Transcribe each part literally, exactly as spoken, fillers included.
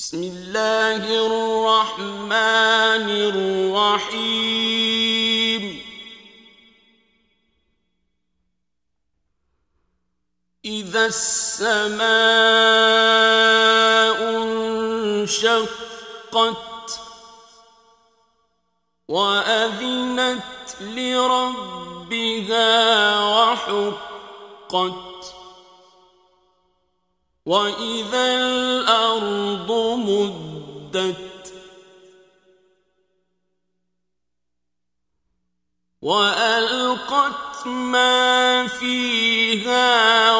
بسم الله الرحمن الرحيم إذا السماء انشقت وأذنت لربها وحقت وإذا الأرض مدت وألقت ما فيها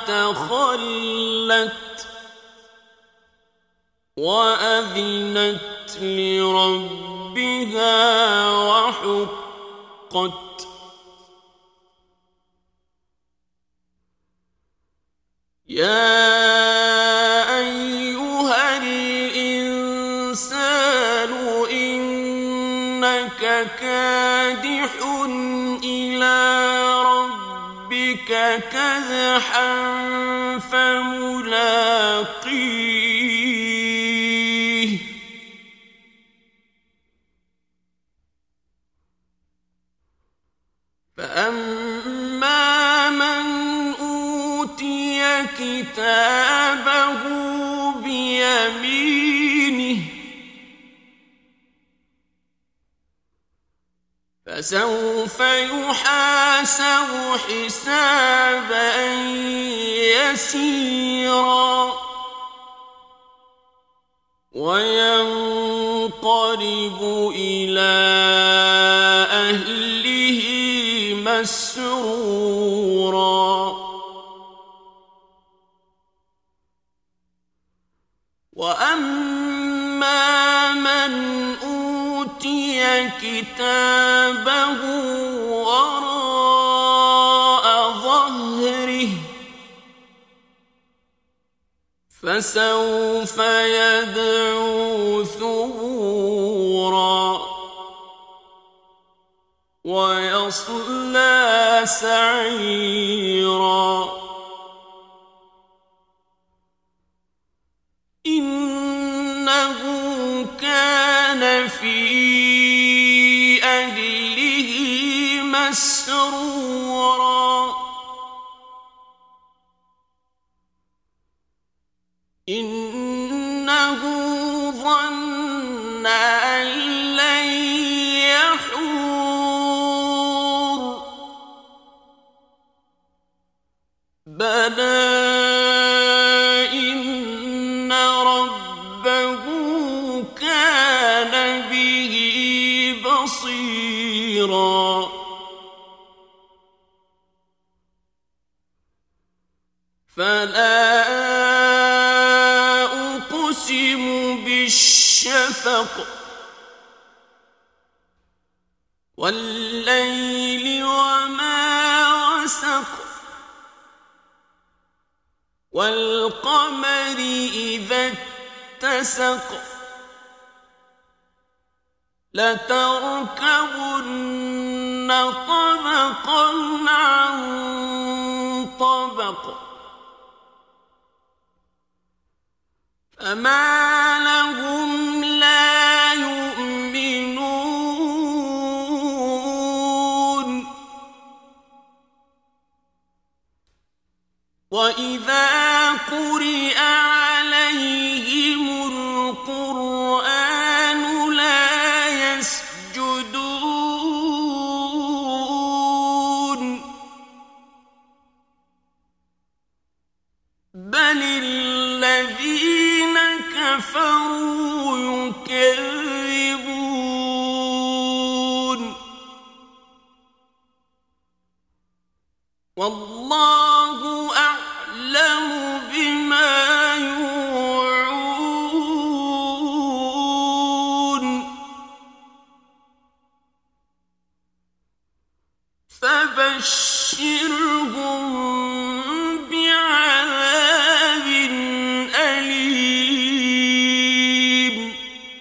وتخلت وأذنت لربها وحقت يا أيها الإنسان إنك كادح إلى ربك كدحا فملاقيه فأما من أوتي كتابه بيمينه فسوف يحاسب حسابا يسيرا وينقلب إلى أهله مسرورا وأما من أوتي كتابه وراء ظهره فسوف يدعو ثبورا ويصلى سعيرا إنه كان في أهله مسرورا إنه ظن أن لن يحور بلى إن ربه كان به بصيرا فلا أقسم بالشفق والليل وما وسق والقمر إذا اتسق لتركبن طبقا عن طبق فما لهم لا يؤمنون وإذا قرئ عليهم القرآن لا يسجدون بل الذين كفروا يكذبون والله أعلم بما يوعون فبشرهم بعذاب أليم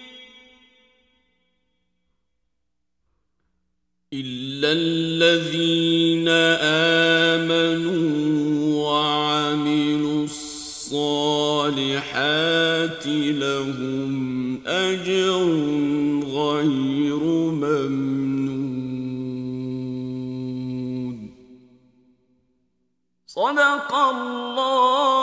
إلا الذين آمنوا وعملوا الصالحات الصالحات لهم أجر غير ممنون. صدق الله